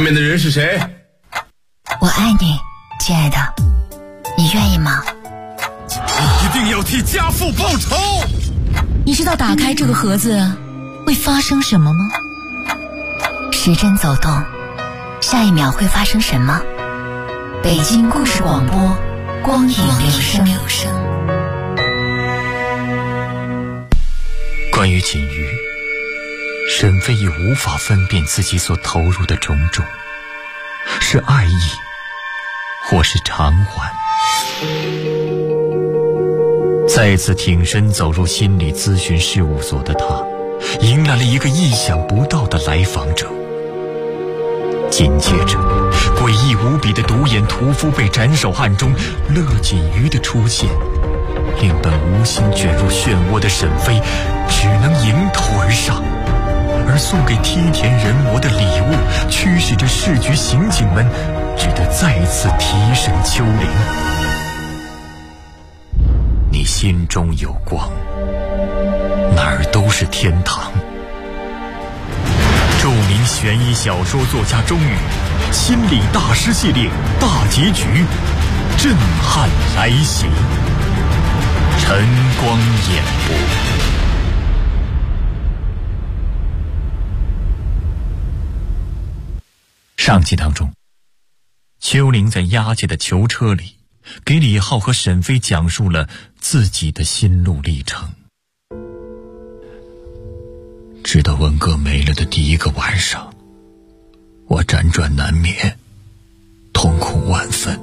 面的人是谁？ 我爱你，亲爱的，你愿意吗？ 你一定要替家父报仇！ 你知道打开这个盒子会发生什么吗？时针走动，下一秒会发生什么？北京故事广播，光影留声。 关于锦瑜，沈飞已无法分辨自己所投入的种种，是爱意，或是偿还。再次挺身走入心理咨询事务所的他，迎来了一个意想不到的来访者。紧接着，诡异无比的独眼屠夫被斩首案中乐锦瑜的出现，令本无心卷入漩涡的沈飞只能迎头而上，而送给梯田人魔的礼物驱使着市局刑警们只得再次提审秋玲。你心中有光，哪儿都是天堂。著名悬疑小说作家钟宇心理大师系列大结局震撼来袭，晨光演播。上集当中，秋玲在押解的囚车里给李浩和沈飞讲述了自己的心路历程。直到文哥没了的第一个晚上，我辗转难眠，痛苦万分。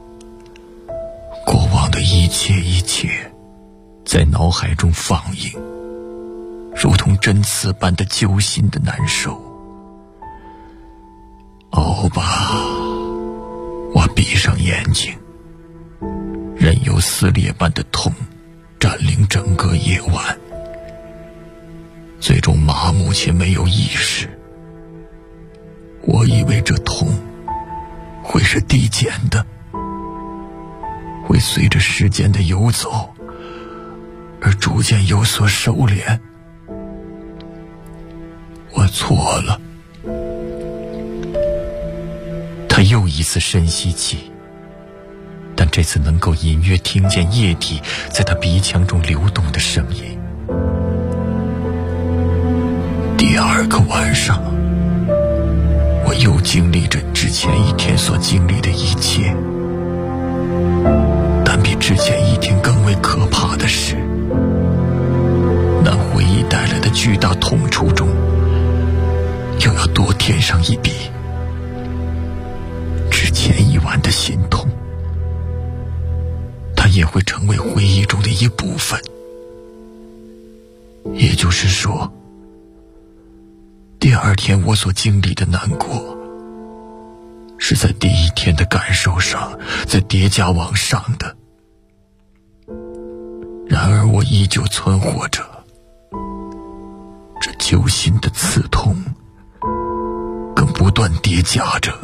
过往的一切在脑海中放映，如同针刺般的揪心的难受。熬吧，我闭上眼睛，任由撕裂般的痛占领整个夜晚，最终麻木且没有意识。我以为这痛会是递减的，会随着时间的游走而逐渐有所收敛。我错了。他又一次深吸气，但这次能够隐约听见液体在他鼻腔中流动的声音。第二个晚上，我又经历着之前一天所经历的一切，但比之前一天更为可怕的是，那回忆带来的巨大痛楚中又要多添上一笔之前一晚的心痛，它也会成为回忆中的一部分。也就是说，第二天我所经历的难过是在第一天的感受上再叠加往上的。然而我依旧存活着，这揪心的刺痛更不断叠加着。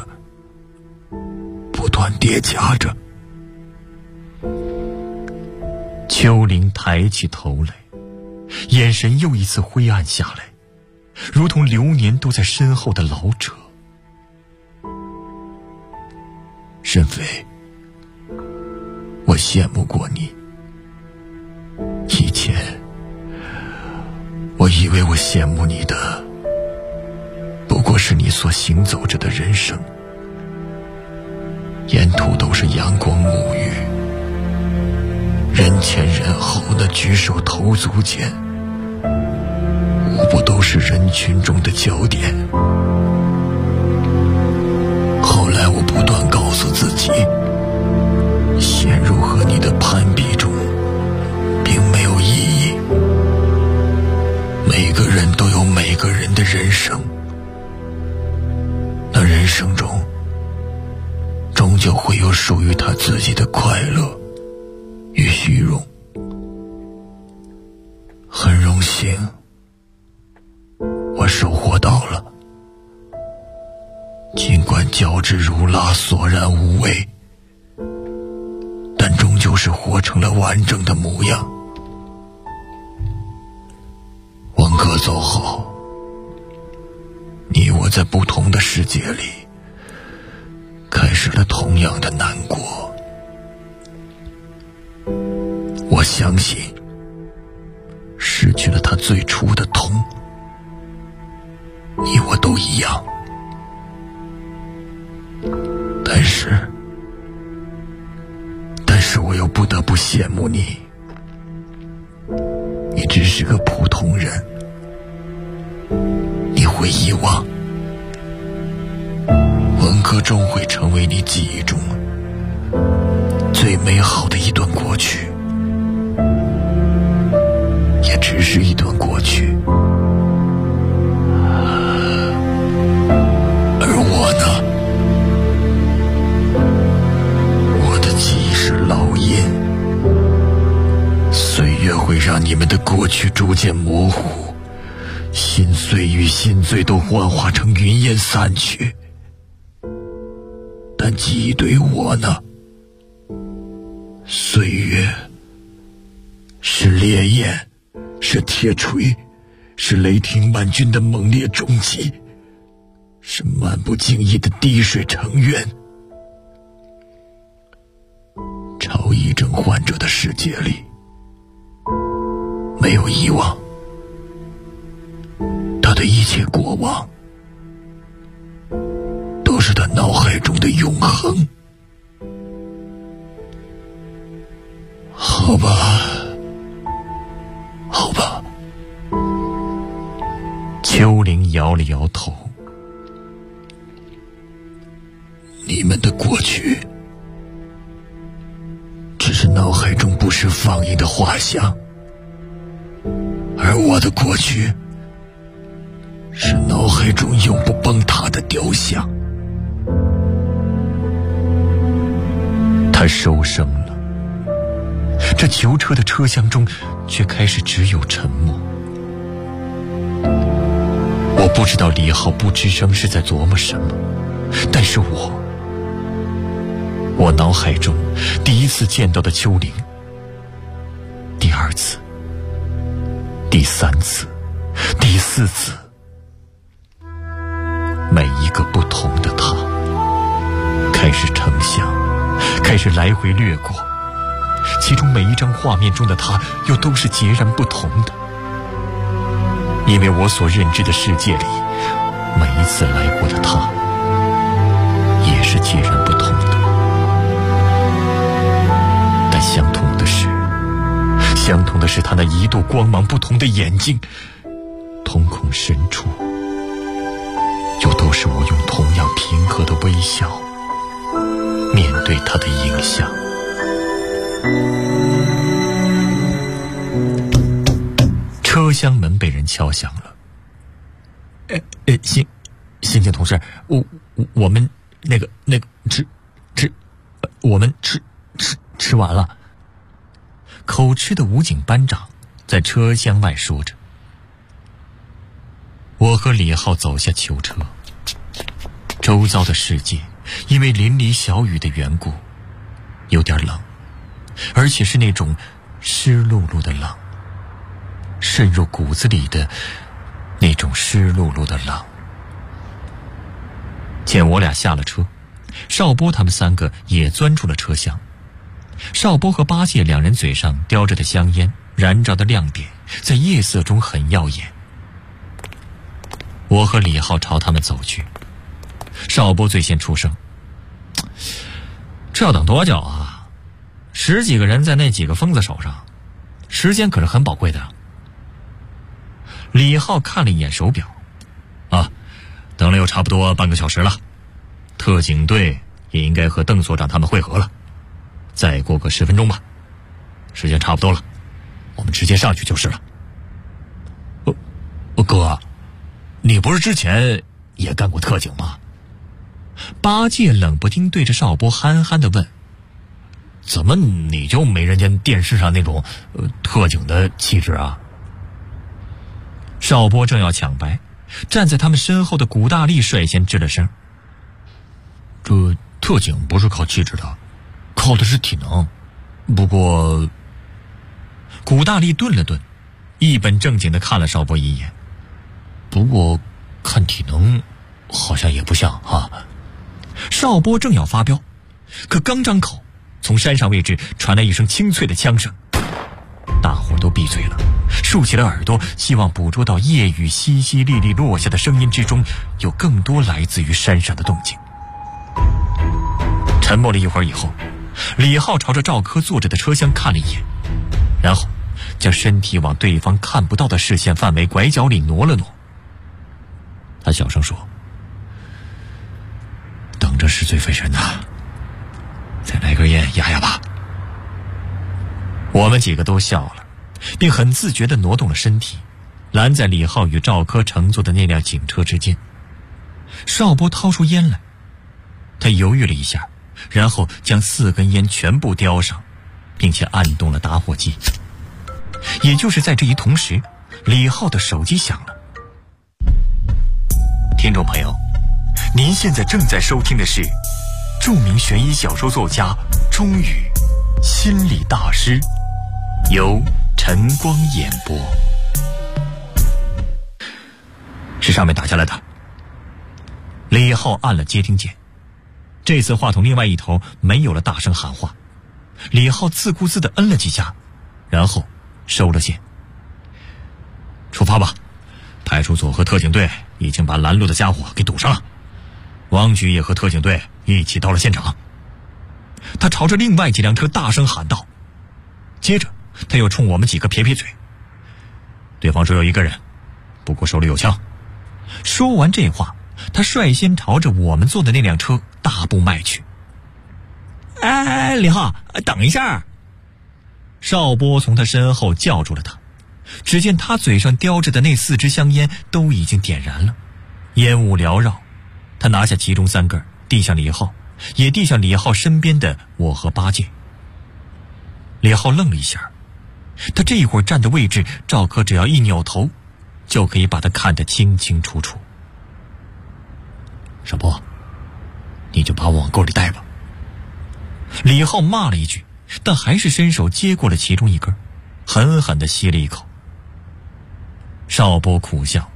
秋玲抬起头来，眼神又一次灰暗下来，如同流年都在身后的老者。沈飞，我羡慕过你。以前我以为我羡慕你的不过是你所行走着的人生，沿途都是阳光沐浴，人前人后的举手投足间，无不都是人群中的焦点。后来我不断告诉自己，陷入和你的攀比中并没有意义。每个人都有每个人的人生，那人生中终究会有属于他自己的快乐与虚荣。很荣幸我收获到了，尽管交织如蜡，索然无味，但终究是活成了完整的模样。文哥走后，你我在不同的世界里释了同样的难过。我相信，失去了他最初的痛，你我都一样。但是我又不得不羡慕你，你只是个普通人，你会遗忘，文革终会成为你记忆中最美好的一段过去，也只是一段过去。而我呢，我的记忆是烙印，岁月会让你们的过去逐渐模糊，心碎与心醉都幻化成云烟散去。但记忆对于我呢，岁月是烈焰，是铁锤，是雷霆万钧的猛烈重击，是漫不经意的滴水成渊。超忆症患者的世界里没有遗忘，他的一切过往都是他脑海中的永恒。好吧，好吧。秋玲摇了摇头。你们的过去只是脑海中不时放映的画像，而我的过去是脑海中永不崩塌的雕像。他收声了，这囚车的车厢中却开始只有沉默。我不知道李浩不吱声是在琢磨什么，但是我脑海中第一次见到的秋玲，第二次，第三次，第四次，每一个不同的他开始成像，开始来回掠过，其中每一张画面中的他又都是截然不同的。因为我所认知的世界里，每一次来过的他也是截然不同的。但相同的是他那一度光芒不同的眼睛，瞳孔深处又都是我用同样平和的微笑面对他的影像。车厢门被人敲响了。刑警同志，我们我们吃完了。口吃的武警班长在车厢外说着。我和李浩走下囚车，周遭的世界因为淋漓小雨的缘故有点冷，而且是那种湿漉漉的冷，渗入骨子里的那种湿漉漉的冷。见我俩下了车，邵波他们三个也钻出了车厢。邵波和八戒两人嘴上叼着的香烟燃着的亮点在夜色中很耀眼。我和李浩朝他们走去，邵波最先出声：这要等多久啊？10几个人在那几个疯子手上，时间可是很宝贵的。李浩看了一眼手表，等了有差不多半个小时了，特警队也应该和邓所长他们会合了，再过个10分钟吧，时间差不多了，我们直接上去就是了。哥，你不是之前也干过特警吗？八戒冷不丁对着邵波憨憨地问：怎么你就没人家电视上那种特警的气质啊？邵波正要抢白，站在他们身后的古大力率先吱了声：这特警不是靠气质的，靠的是体能。不过古大力顿了顿，一本正经地看了邵波一眼。不过看体能好像也不像哈。 邵波正要发飙，可刚张口，从山上位置传来一声清脆的枪声。大伙都闭嘴了，竖起了耳朵，希望捕捉到夜雨淅淅沥沥落下的声音之中有更多来自于山上的动静。沉默了一会儿以后，李浩朝着赵科坐着的车厢看了一眼，然后将身体往对方看不到的视线范围拐角里挪了挪。他小声说：“等着是最费神的，再来根烟压压吧。”我们几个都笑了，并很自觉地挪动了身体，拦在李浩与赵科乘坐的那辆警车之间。邵波掏出烟来，他犹豫了一下，然后将4根烟全部叼上，并且按动了打火机。也就是在这一同时，李浩的手机响了。听众朋友，您现在正在收听的是著名悬疑小说作家钟宇心理大师，由晨光演播。是上面打下来的。李浩按了接听键，这次话筒另外一头没有了大声喊话，李浩自顾自地摁了几下，然后收了线。出发吧，派出所和特警队已经把拦路的家伙给堵上了，王局也和特警队一起到了现场。他朝着另外几辆车大声喊道，接着他又冲我们几个撇撇嘴。对方只有1个人，不过手里有枪。说完这话，他率先朝着我们坐的那辆车大步迈去。哎，李浩，等一下！邵波从他身后叫住了他。只见他嘴上叼着的那4支香烟都已经点燃了，烟雾缭绕。他拿下其中3根，递向李浩，也递向李浩身边的我和八戒。李浩愣了一下，他这一会儿站的位置，赵科只要一扭头就可以把他看得清清楚楚。少波，你就把我往沟里带吧。李浩骂了一句，但还是伸手接过了其中1根，狠狠地吸了一口。邵波苦笑，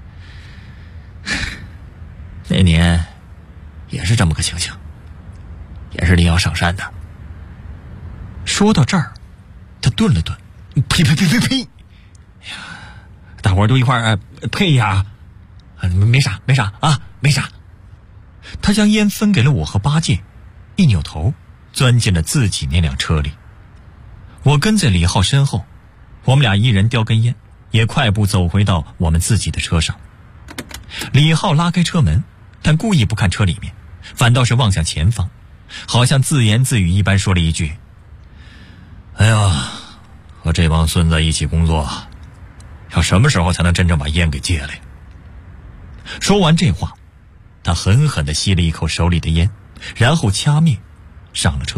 那年也是这么个情形，也是你要上山的。说到这儿，他顿了顿，呸！哎呀，大伙儿都一块儿呸一下啊！没啥啊，没啥。他将烟分给了我和八戒，一扭头钻进了自己那辆车里。我跟在李浩身后，我们俩一人叼根烟，也快步走回到我们自己的车上。李浩拉开车门，但故意不看车里面，反倒是望向前方，好像自言自语一般说了一句：哎呀，和这帮孙子一起工作，要什么时候才能真正把烟给戒了？说完这话，他狠狠地吸了一口手里的烟，然后掐灭，上了车。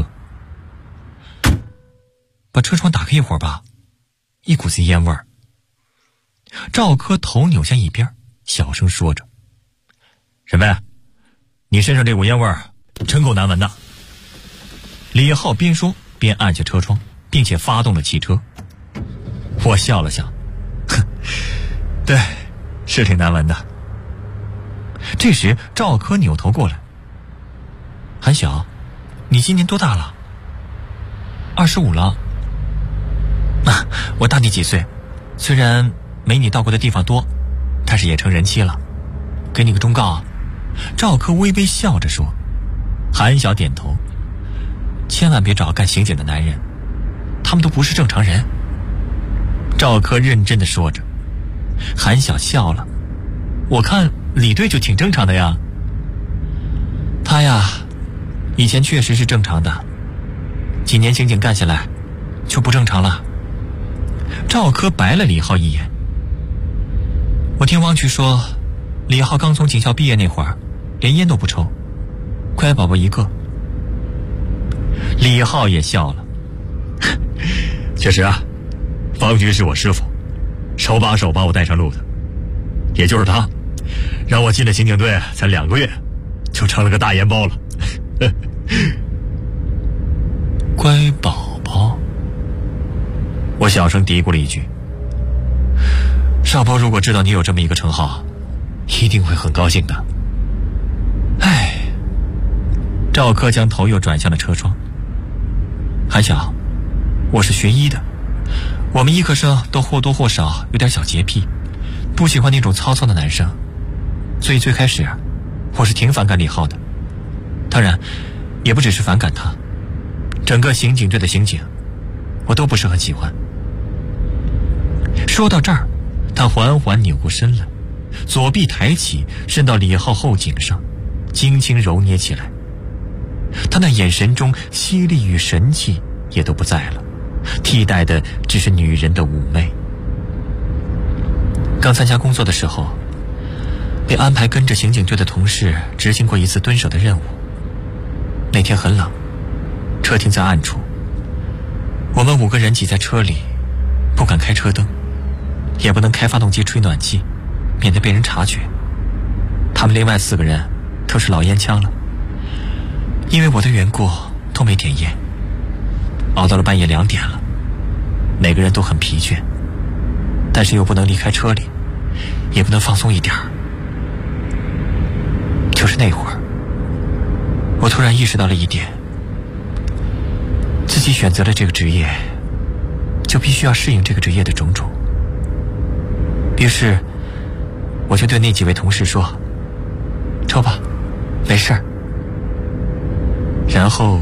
把车窗打开一会儿吧，一股子烟味儿。赵科头扭向一边，小声说着：沈飞，你身上这股烟味儿真够难闻的。李浩边说边按下车窗，并且发动了汽车。我笑了笑，对，是挺难闻的。这时赵科扭头过来：韩晓，你今年多大了？25了。我大你几岁，虽然没你到过的地方多，但是也成人妻了。给你个忠告啊。赵科微微笑着说。韩晓点头，千万别找干刑警的男人，他们都不是正常人。赵科认真地说着。韩晓笑了，我看李队就挺正常的呀。他呀，以前确实是正常的，几年刑警干下来就不正常了。赵科白了李浩一眼。我听王局说，李浩刚从警校毕业那会儿连烟都不抽，乖宝宝一个。李浩也笑了。确实啊，方局是我师傅，手把手把我带上路的，也就是他让我进了刑警队，才2个月就成了个大烟包了。乖宝宝，我小声嘀咕了一句。少波如果知道你有这么一个称号，一定会很高兴的。唉， 赵科将头又转向了车窗。韩晓，我是学医的，我们医科生都或多或少有点小洁癖，不喜欢那种糙糙的男生，所以最开始我是挺反感李浩的。当然也不只是反感他，整个刑警队的刑警我都不是很喜欢。说到这儿，他缓缓扭过身来，左臂抬起，伸到李浩后颈上，轻轻揉捏起来。他那眼神中犀利与神气也都不在了，替代的只是女人的妩媚。刚参加工作的时候，被安排跟着刑警队的同事执行过一次蹲守的任务。那天很冷，车停在暗处，我们5个人挤在车里，不敢开车灯，也不能开发动机吹暖气，免得被人察觉。他们另外4个人都是老烟枪了，因为我的缘故都没点烟，熬到了半夜2点了，每个人都很疲倦，但是又不能离开车里，也不能放松一点。就是那会儿，我突然意识到了一点，自己选择了这个职业，就必须要适应这个职业的种种。于是我就对那几位同事说，抽吧，没事儿。然后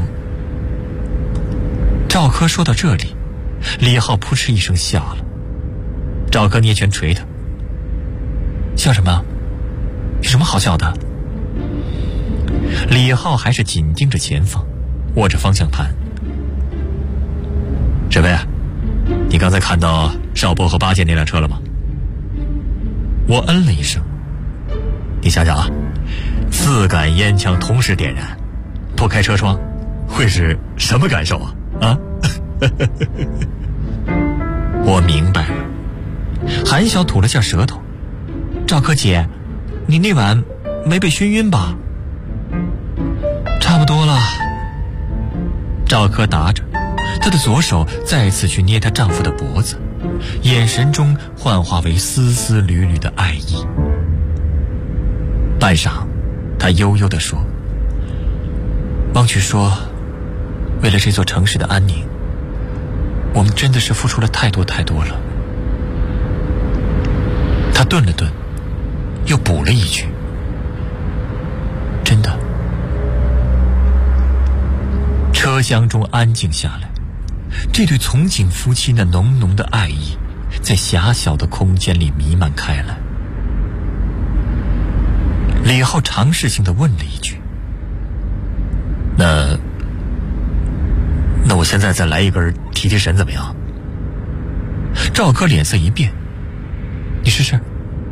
赵科说到这里，李浩扑哧一声笑了。赵科捏拳捶他，笑什么？有什么好笑的？李浩还是紧盯着前方，握着方向盘。沈飞，你刚才看到邵波和八戒那辆车了吗？我嗯了一声。你想想啊，4杆烟枪同时点燃，不开车窗会是什么感受啊？我明白了。韩晓吐了下舌头。赵科姐，你那晚没被熏晕吧？差不多了。赵科答着，她的左手再次去捏她丈夫的脖子，眼神中幻化为丝丝缕缕的爱意。半晌，她悠悠地说，汪局说，为了这座城市的安宁，我们真的是付出了太多太多了。他顿了顿，又补了一句，真的。车厢中安静下来，这对从警夫妻那浓浓的爱意在狭小的空间里弥漫开来。李浩尝试性地问了一句，那我现在再来一根提提神怎么样？赵科脸色一变，你试试。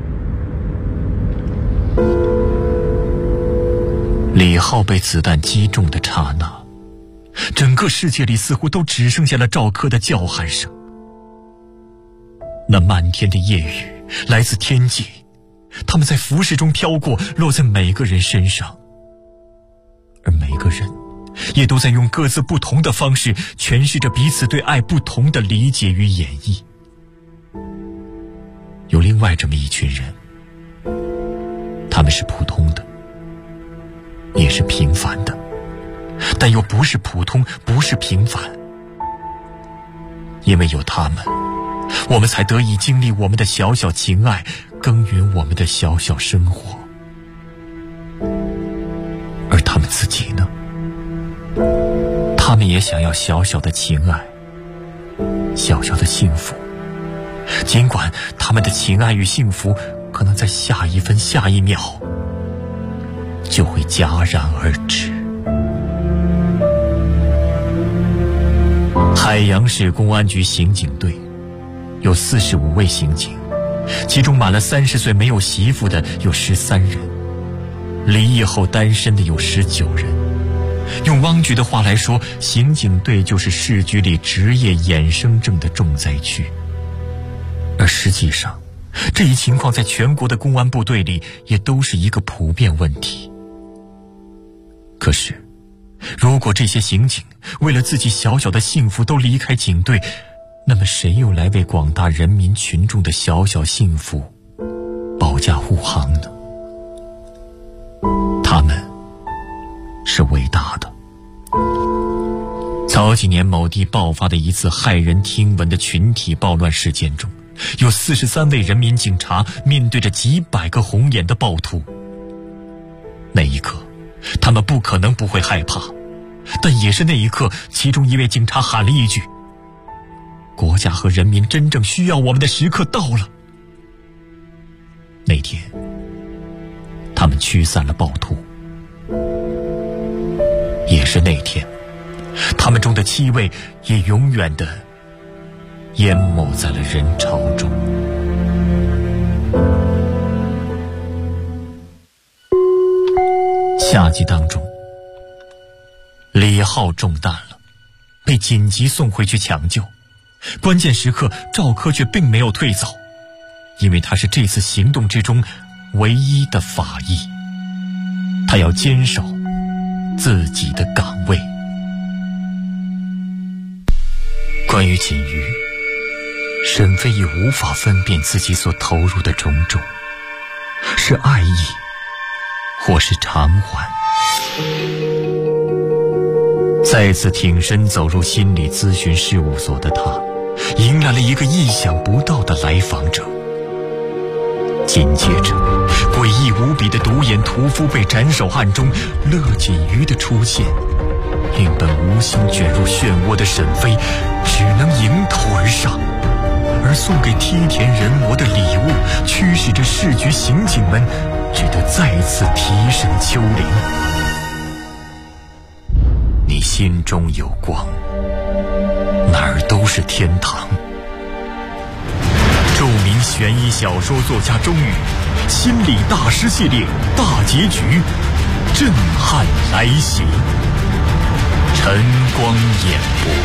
李浩被子弹击中的刹那，整个世界里似乎都只剩下了赵科的叫喊声。那漫天的夜雨来自天际，它们在浮世中飘过，落在每个人身上，而每个人也都在用各自不同的方式诠释着彼此对爱不同的理解与演绎。有另外这么一群人，他们是普通的，也是平凡的，但又不是普通，不是平凡。因为有他们，我们才得以经历我们的小小情爱，耕耘我们的小小生活。而他们自己呢？他们也想要小小的情爱，小小的幸福，尽管他们的情爱与幸福可能在下一分下一秒就会戛然而止。海洋市公安局刑警队有45位刑警，其中满了30岁没有媳妇的有13人，离异后单身的有19人。用汪局的话来说，刑警队就是市局里职业衍生症的重灾区。而实际上，这一情况在全国的公安部队里也都是一个普遍问题。可是，如果这些刑警为了自己小小的幸福都离开警队，那么谁又来为广大人民群众的小小幸福保驾护航呢？他们是伟大的。早几年某地爆发的一次骇人听闻的群体暴乱事件中，有43位人民警察面对着几百个红眼的暴徒。那一刻，他们不可能不会害怕，但也是那一刻，其中一位警察喊了一句：国家和人民真正需要我们的时刻到了。那天，他们驱散了暴徒。也是那天，他们中的7位也永远地淹没在了人潮中。夏季当中，李浩中弹了，被紧急送回去抢救。关键时刻，赵科却并没有退走，因为他是这次行动之中唯一的法医，他要坚守自己的岗位。关于锦瑜，沈飞已无法分辨自己所投入的种种，是爱意或是偿还。再次挺身走入心理咨询事务所的他，迎来了一个意想不到的来访者。紧接着，诡异无比的独眼屠夫被斩首案中乐锦瑜的出现，令本无心卷入漩涡的沈飞只能迎头而上，而送给梯田人魔的礼物驱使着市局刑警们只得再次提审丘陵。你心中有光，哪儿都是天堂。著名悬疑小说作家钟宇心理大师系列大结局震撼来袭，晨光演播。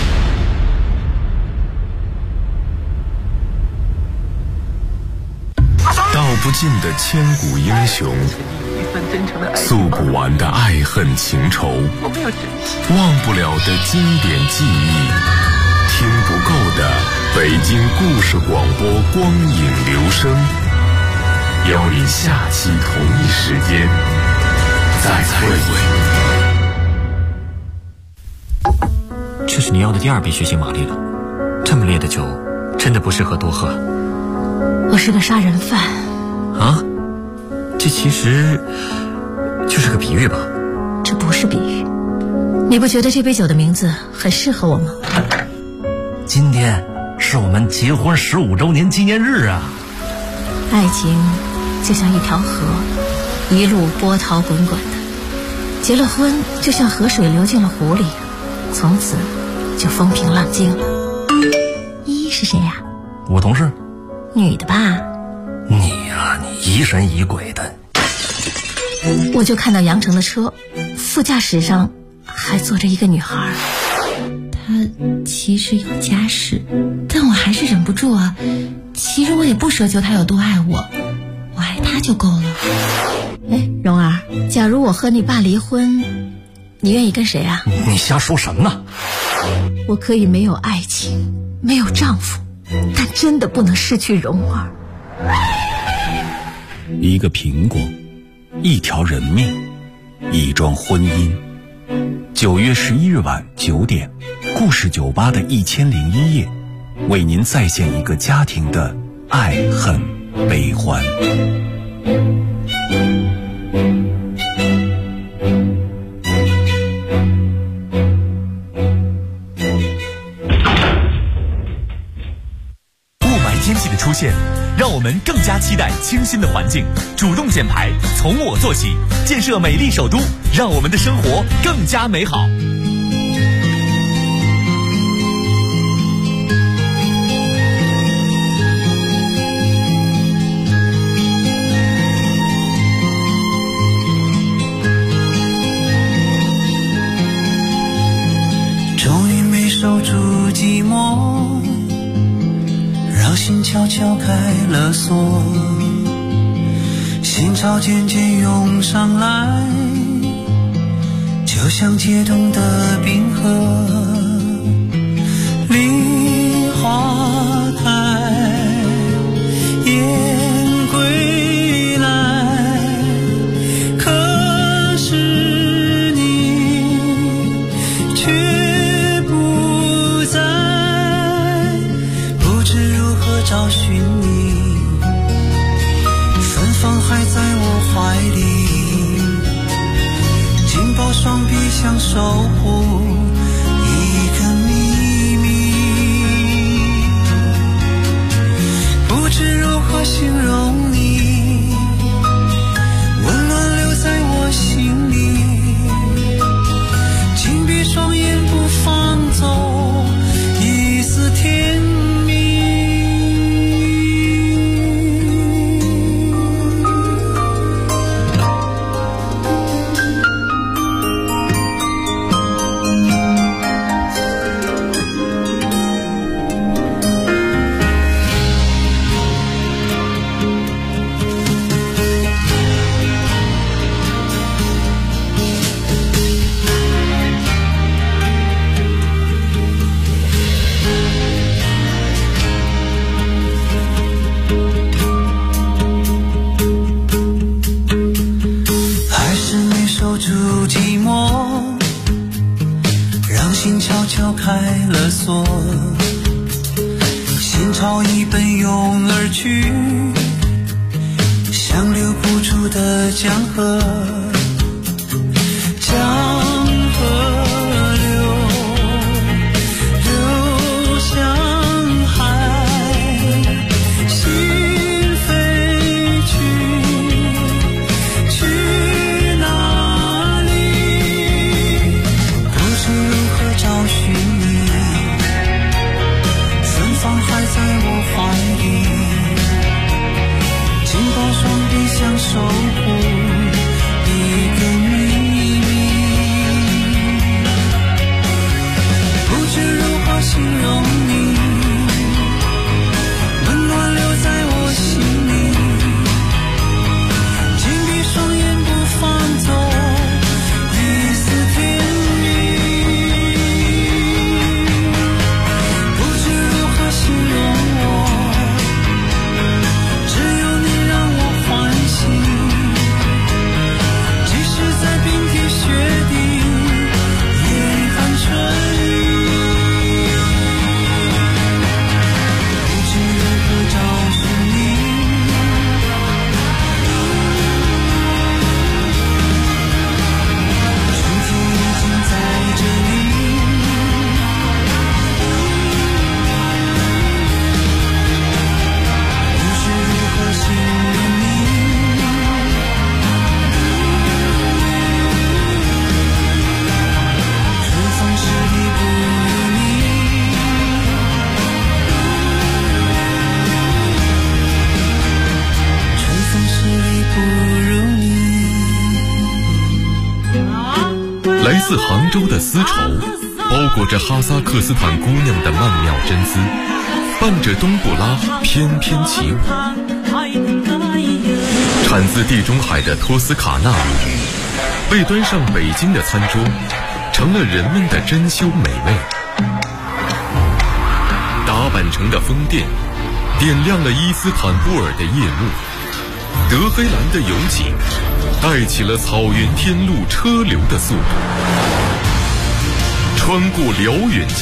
道不尽的千古英雄，诉不完的爱恨情仇，忘不了的经典记忆，听不够的北京故事广播光影留声，邀你下期同一时间再会。 这是你要的第2杯血腥玛丽了，这么烈的酒真的不适合多喝。 我是个杀人犯啊？这其实就是个比喻吧？ 这不是比喻。你不觉得这杯酒的名字很适合我吗？ 今天是我们结婚15周年纪念日啊！ 爱情就像一条河，一路波涛滚滚的。结了婚就像河水流进了湖里，从此就风平浪静了。依依是谁呀？ 我同事。 女的吧？ 你呀，你疑神疑鬼的。 我就看到杨成的车，副驾驶上还坐着一个女孩。她其实有家室，但我还是忍不住啊。其实我也不奢求她有多爱我，我爱她就够了。哎，蓉儿，假如我和你爸离婚，你愿意跟谁啊？ 你瞎说什么呢？ 我可以没有爱情，没有丈夫，但真的不能失去蓉儿。 一个苹果，一条人命，一桩婚姻。9月11日晚9点，故事酒吧的1001夜，为您再现一个家庭的爱恨悲欢。 天气的出现，让我们更加期待清新的环境。主动减排，从我做起，建设美丽首都，让我们的生活更加美好。 终于没守住寂寞，让心悄悄开了锁，心潮渐渐涌上来，就像解冻的冰河。梨花开，雁归来，可是你却不在，不知如何找寻你，芬芳还在我怀里，紧抱双臂想守护一个秘密，不知如何形容你，温暖留在我心里，紧闭双眼不放走一丝甜蜜。开了锁，心潮已奔涌而去，像流不出的江河，江河流向海，心飞去哪里？不知如何找寻你，芬芳还在我怀里，紧抱双臂想守护一个秘密，不知如何形容你，温暖留在我心里，紧闭双眼不放走一丝甜蜜，不知如何形容我，只有你让我欢喜，即使在冰天雪地夜寒春雨，不知如何找寻你，春天已经在这里，不知如何形容你，春风十里不如你，春风十里不如你。 来自杭州的丝绸，包裹着哈萨克斯坦姑娘的曼妙真姿，伴着冬不拉翩翩起舞。产自地中海的托斯卡纳米，被端上北京的餐桌，成了人们的珍馐美味。打扮成的风电，点亮了伊斯坦布尔的夜幕。德黑兰的油井，带起了草原天路车流的速度。穿过辽远